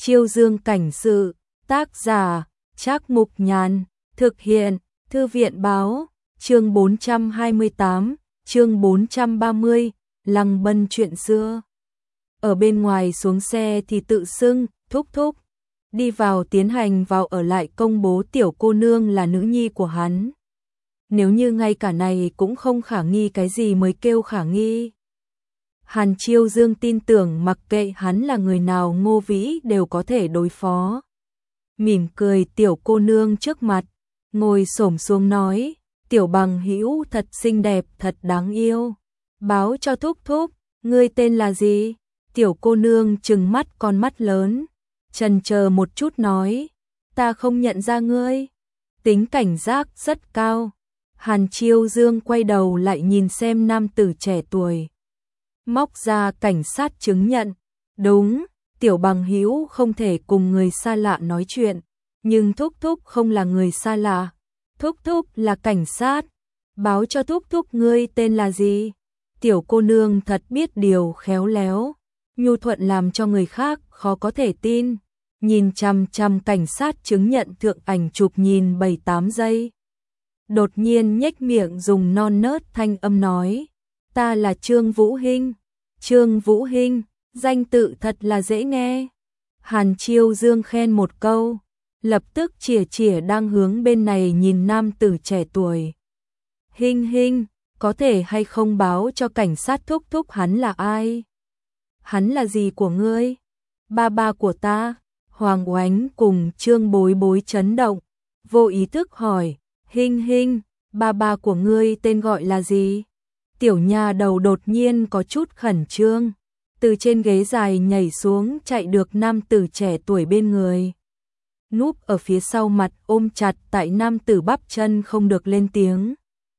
Chiêu Dương cảnh sự, tác giả, Trác Mục Nhàn, thực hiện, Thư viện báo, chương 428, chương 430, Lăng Bân chuyện xưa. Ở bên ngoài xuống xe thì tự xưng, thúc thúc, đi vào tiến hành vào ở lại công bố tiểu cô nương là nữ nhi của hắn. Nếu như ngay cả này cũng không khả nghi cái gì mới kêu khả nghi. Hàn Chiêu Dương tin tưởng mặc kệ hắn là người nào Ngô Vĩ đều có thể đối phó. Mỉm cười tiểu cô nương trước mặt, ngồi xổm xuống nói, tiểu bằng hữu thật xinh đẹp thật đáng yêu. Báo cho thúc thúc, ngươi tên là gì? Tiểu cô nương trừng mắt con mắt lớn, chần chờ một chút nói, ta không nhận ra ngươi. Tính cảnh giác rất cao. Hàn Chiêu Dương quay đầu lại nhìn xem nam tử trẻ tuổi. Móc ra cảnh sát chứng nhận. Đúng, tiểu bằng hữu không thể cùng người xa lạ nói chuyện. Nhưng thúc thúc không là người xa lạ. Thúc thúc là cảnh sát. Báo cho thúc thúc ngươi tên là gì? Tiểu cô nương thật biết điều khéo léo. Nhu thuận làm cho người khác khó có thể tin. Nhìn chằm chằm cảnh sát chứng nhận thượng ảnh chụp nhìn 7-8 giây. Đột nhiên nhếch miệng dùng non nớt thanh âm nói, ta là Trương Vũ Hinh. Trương Vũ Hinh, danh tự thật là dễ nghe. Hàn Chiêu Dương khen một câu, lập tức chìa đang hướng bên này nhìn nam tử trẻ tuổi. Hinh Hinh, có thể hay không báo cho cảnh sát thúc thúc hắn là ai? Hắn là gì của ngươi? Ba của ta. Hoàng Oánh cùng Trương Bối Bối chấn động, vô ý thức hỏi, Hinh Hinh, ba của ngươi tên gọi là gì? Tiểu nha đầu đột nhiên có chút khẩn trương, từ trên ghế dài nhảy xuống chạy được nam tử trẻ tuổi bên người. Núp ở phía sau mặt ôm chặt tại nam tử bắp chân không được lên tiếng.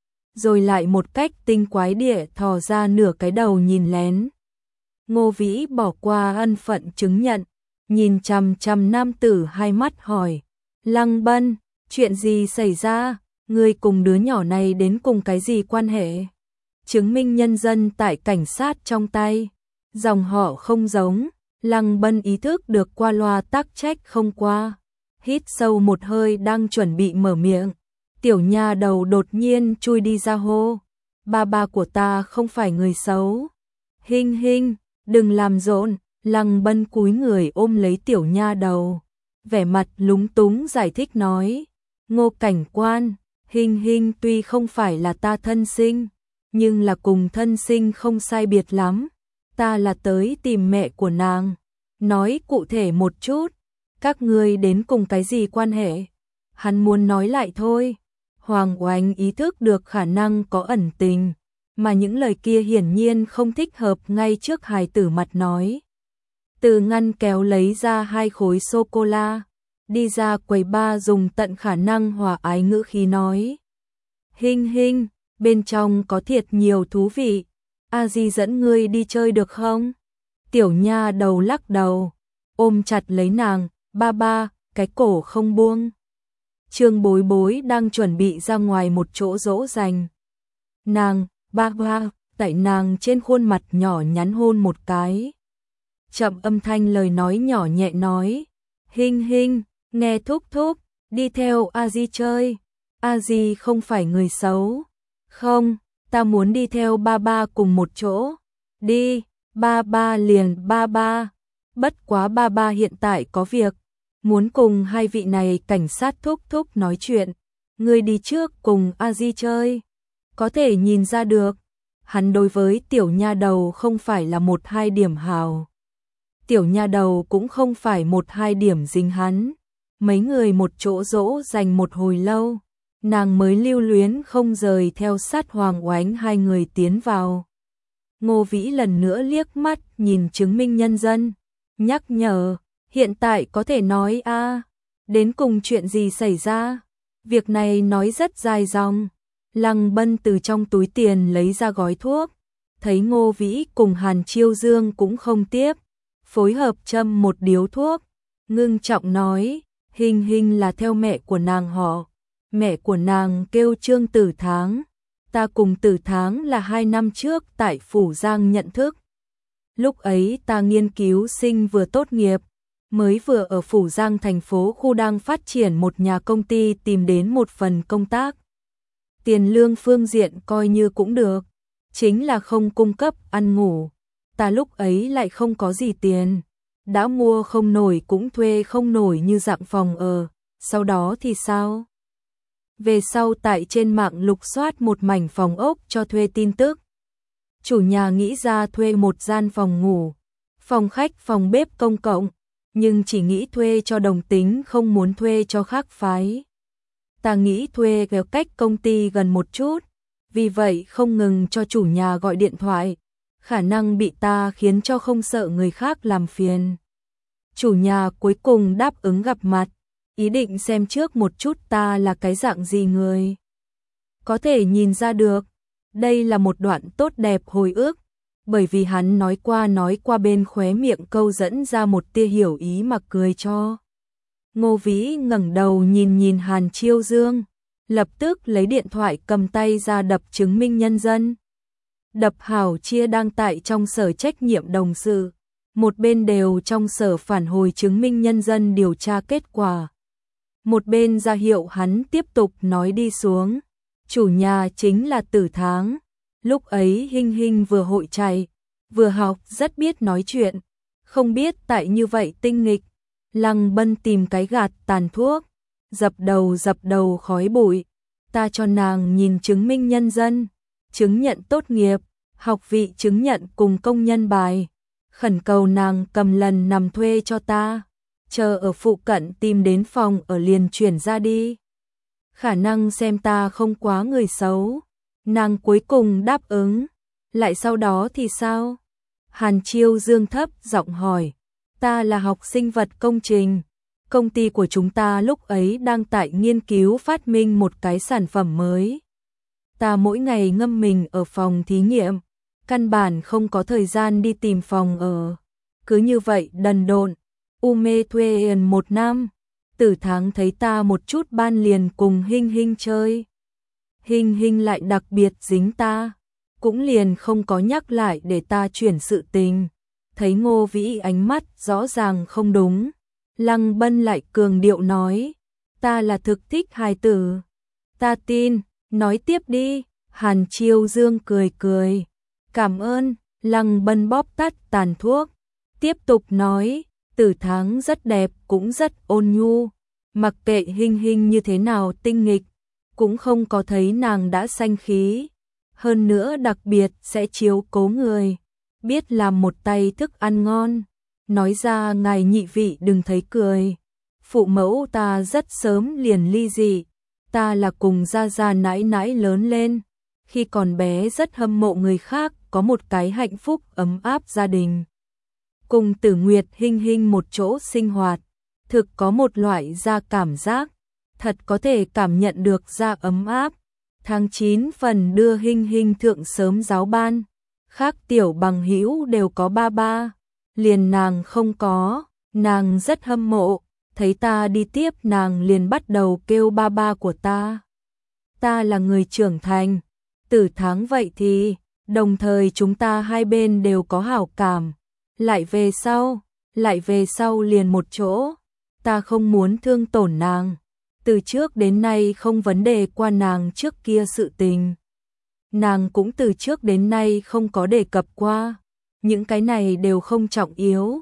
Rồi lại một cách tinh quái địa thò ra nửa cái đầu nhìn lén. Ngô Vĩ bỏ qua ân phận chứng nhận, nhìn chằm chằm nam tử hai mắt hỏi, Lăng Bân, chuyện gì xảy ra? Ngươi cùng đứa nhỏ này đến cùng cái gì quan hệ? Chứng minh nhân dân tại cảnh sát trong tay, dòng họ không giống. Lăng Bân ý thức được qua loa tắc trách không qua, hít sâu một hơi đang chuẩn bị mở miệng, tiểu nha đầu đột nhiên chui đi ra hô, ba của ta không phải người xấu. Hinh Hinh, đừng làm rộn. Lăng Bân cúi người ôm lấy tiểu nha đầu, vẻ mặt lúng túng giải thích nói, Ngô cảnh quan, Hinh Hinh tuy không phải là ta thân sinh, nhưng là cùng thân sinh không sai biệt lắm. Ta là tới tìm mẹ của nàng. Nói cụ thể một chút, các ngươi đến cùng cái gì quan hệ? Hắn muốn nói lại thôi. Hoàng Oánh ý thức được khả năng có ẩn tình, mà những lời kia hiển nhiên không thích hợp ngay trước hài tử mặt nói. Từ ngăn kéo lấy ra 2 khối sô-cô-la, đi ra quầy ba dùng tận khả năng hòa ái ngữ khí nói. Hinh Hinh, bên trong có thiệt nhiều thú vị, a di dẫn ngươi đi chơi được không? Tiểu nha đầu lắc đầu, ôm chặt lấy nàng, ba, cái cổ không buông. Trương Bối Bối đang chuẩn bị ra ngoài một chỗ dỗ dành. Nàng, ba, tại nàng trên khuôn mặt nhỏ nhắn hôn một cái. Chậm âm thanh lời nói nhỏ nhẹ nói, Hinh Hinh, nghe thúc thúc, đi theo a di chơi. A di không phải người xấu. Không, ta muốn đi theo ba cùng một chỗ. Đi, ba liền ba. Bất quá ba hiện tại có việc, muốn cùng hai vị này cảnh sát thúc thúc nói chuyện. Ngươi đi trước cùng a di chơi. Có thể nhìn ra được, hắn đối với tiểu nha đầu không phải là 1-2 điểm hào. Tiểu nha đầu cũng không phải 1-2 điểm dính hắn. Mấy người một chỗ dỗ dành một hồi lâu, nàng mới lưu luyến không rời theo sát Hoàng Oánh hai người tiến vào. Ngô Vĩ lần nữa liếc mắt nhìn chứng minh nhân dân, nhắc nhở, hiện tại có thể nói a, đến cùng chuyện gì xảy ra? Việc này nói rất dài dòng. Lăng Bân từ trong túi tiền lấy ra gói thuốc, thấy Ngô Vĩ cùng Hàn Chiêu Dương cũng không tiếp, phối hợp châm một điếu thuốc, ngưng trọng nói, Hinh Hinh là theo mẹ của nàng họ, mẹ của nàng kêu Trương Tử Tháng, ta cùng Tử Tháng là 2 năm trước tại Phủ Giang nhận thức. Lúc ấy ta nghiên cứu sinh vừa tốt nghiệp, mới vừa ở Phủ Giang thành phố khu đang phát triển một nhà công ty tìm đến một phần công tác. Tiền lương phương diện coi như cũng được, chính là không cung cấp ăn ngủ. Ta lúc ấy lại không có gì tiền, đã mua không nổi cũng thuê không nổi như dạng phòng ở, sau đó thì sao? Về sau tại trên mạng lục soát một mảnh phòng ốc cho thuê tin tức. Chủ nhà nghĩ ra thuê một gian phòng ngủ, phòng khách, phòng bếp công cộng, nhưng chỉ nghĩ thuê cho đồng tính không muốn thuê cho khác phái. Ta nghĩ thuê ở cách công ty gần một chút, vì vậy không ngừng cho chủ nhà gọi điện thoại, khả năng bị ta khiến cho không sợ người khác làm phiền. Chủ nhà cuối cùng đáp ứng gặp mặt, ý định xem trước một chút ta là cái dạng gì người. Có thể nhìn ra được, đây là một đoạn tốt đẹp hồi ức, bởi vì hắn nói qua bên khóe miệng câu dẫn ra một tia hiểu ý mà cười cho. Ngô Vĩ ngẩng đầu nhìn Hàn Chiêu Dương, lập tức lấy điện thoại cầm tay ra đập chứng minh nhân dân. Đập hảo chia đăng tại trong sở trách nhiệm đồng sự, một bên đều trong sở phản hồi chứng minh nhân dân điều tra kết quả. Một bên ra hiệu hắn tiếp tục nói đi xuống. Chủ nhà chính là Tử Tháng. Lúc ấy Hinh Hinh vừa hội chạy, vừa học rất biết nói chuyện. Không biết tại như vậy tinh nghịch, Lăng Bân tìm cái gạt tàn thuốc, dập đầu khói bụi. Ta cho nàng nhìn chứng minh nhân dân, chứng nhận tốt nghiệp, học vị chứng nhận cùng công nhân bài. Khẩn cầu nàng cầm lần nằm thuê cho ta, chờ ở phụ cận tìm đến phòng ở liền chuyển ra đi. Khả năng xem ta không quá người xấu. Nàng cuối cùng đáp ứng. Lại sau đó thì sao? Hàn Chiêu Dương thấp giọng hỏi. Ta là học sinh vật công trình. Công ty của chúng ta lúc ấy đang tại nghiên cứu phát minh một cái sản phẩm mới. Ta mỗi ngày ngâm mình ở phòng thí nghiệm, căn bản không có thời gian đi tìm phòng ở. Cứ như vậy đần độn, mê thuê một năm. Tử Tháng thấy ta một chút ban liền cùng Hinh Hinh chơi. Hinh Hinh lại đặc biệt dính ta, cũng liền không có nhắc lại để ta chuyển sự tình. Thấy Ngô Vĩ ánh mắt rõ ràng không đúng, Lăng Bân lại cường điệu nói, ta là thực thích hài tử. Ta tin, nói tiếp đi. Hàn Chiêu Dương cười cười. Cảm ơn. Lăng Bân bóp tắt tàn thuốc, tiếp tục nói, Tử Tháng rất đẹp cũng rất ôn nhu. Mặc kệ Hinh Hinh như thế nào tinh nghịch, cũng không có thấy nàng đã sanh khí. Hơn nữa đặc biệt sẽ chiếu cố người, biết làm một tay thức ăn ngon. Nói ra ngài nhị vị đừng thấy cười. Phụ mẫu ta rất sớm liền ly dị. Ta là cùng gia gia nãi nãi lớn lên. Khi còn bé rất hâm mộ người khác có một cái hạnh phúc ấm áp gia đình. Cùng Tử Nguyệt Hinh Hinh một chỗ sinh hoạt, thực có một loại da cảm giác, thật có thể cảm nhận được da ấm áp. Tháng 9 phần đưa Hinh Hinh thượng sớm giáo ban, khác tiểu bằng hữu đều có ba ba, liền nàng không có, nàng rất hâm mộ, thấy ta đi tiếp nàng liền bắt đầu kêu ba ba của ta. Ta là người trưởng thành, Tử Tháng vậy thì, đồng thời chúng ta hai bên đều có hảo cảm, lại về sau liền một chỗ. Ta không muốn thương tổn nàng, từ trước đến nay không vấn đề qua nàng trước kia sự tình. Nàng cũng từ trước đến nay không có đề cập qua, những cái này đều không trọng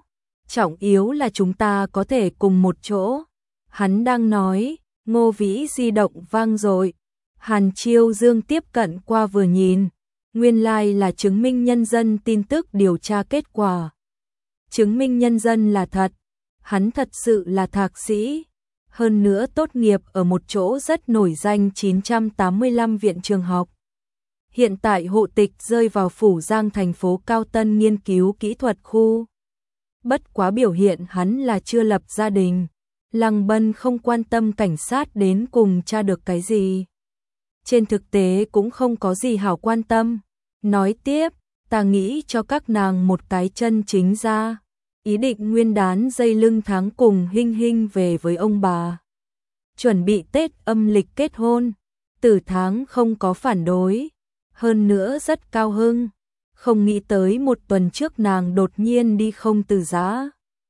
yếu là chúng ta có thể cùng một chỗ. Hắn đang nói, Ngô Vĩ di động vang rồi. Hàn Chiêu Dương tiếp cận qua vừa nhìn, nguyên lai là chứng minh nhân dân tin tức điều tra kết quả. Chứng minh nhân dân là thật, hắn thật sự là thạc sĩ, hơn nữa tốt nghiệp ở một chỗ rất nổi danh 985 viện trường học. Hiện tại hộ tịch rơi vào Phủ Giang thành phố Cao Tân nghiên cứu kỹ thuật khu. Bất quá biểu hiện hắn là chưa lập gia đình. Lăng Bân không quan tâm cảnh sát đến cùng tra được cái gì. Trên thực tế cũng không có gì hảo quan tâm. Nói tiếp, ta nghĩ cho các nàng một cái chân chính ra. Ý định nguyên đán dây lưng tháng cùng Hinh Hinh về với ông bà. Chuẩn bị Tết âm lịch kết hôn. Tử Tháng không có phản đối. Hơn nữa rất cao hưng. Không nghĩ tới một tuần trước nàng đột nhiên đi không từ giã.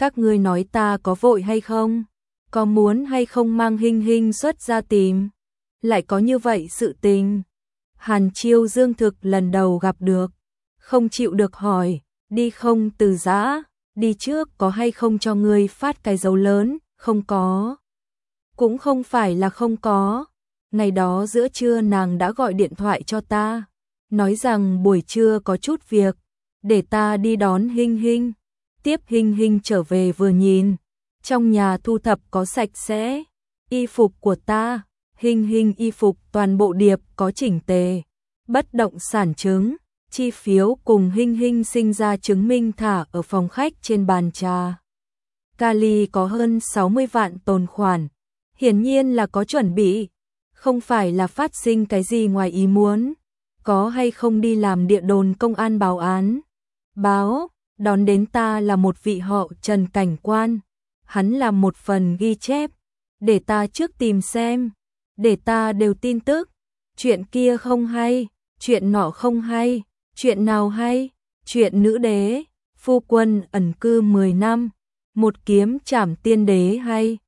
các ngươi nói ta có vội hay không? Có muốn hay không mang Hinh Hinh xuất ra tìm? Lại có như vậy sự tình. Hàn Chiêu Dương thực lần đầu gặp được, không chịu được hỏi, đi không Từ Giã, đi trước có hay không cho ngươi phát cái dấu lớn, không có. Cũng không phải là không có, ngày đó giữa trưa nàng đã gọi điện thoại cho ta, nói rằng buổi trưa có chút việc, để ta đi đón Hinh Hinh. Tiếp Hinh Hinh trở về vừa nhìn, trong nhà thu thập có sạch sẽ, y phục của ta, Hinh Hinh y phục toàn bộ điệp có chỉnh tề, bất động sản chứng, chi phiếu cùng Hinh Hinh sinh ra chứng minh thả ở phòng khách trên bàn trà. Kali có hơn 60 vạn tồn khoản, hiển nhiên là có chuẩn bị, không phải là phát sinh cái gì ngoài ý muốn, có hay không đi làm địa đồn công an báo án. Báo, đón đến ta là một vị họ Trần cảnh quan, hắn làm một phần ghi chép, để ta trước tìm xem, để ta đều tin tức, chuyện kia không hay, chuyện nọ không hay, chuyện nào hay, chuyện nữ đế, phu quân ẩn cư 10 năm, một kiếm trảm tiên đế hay,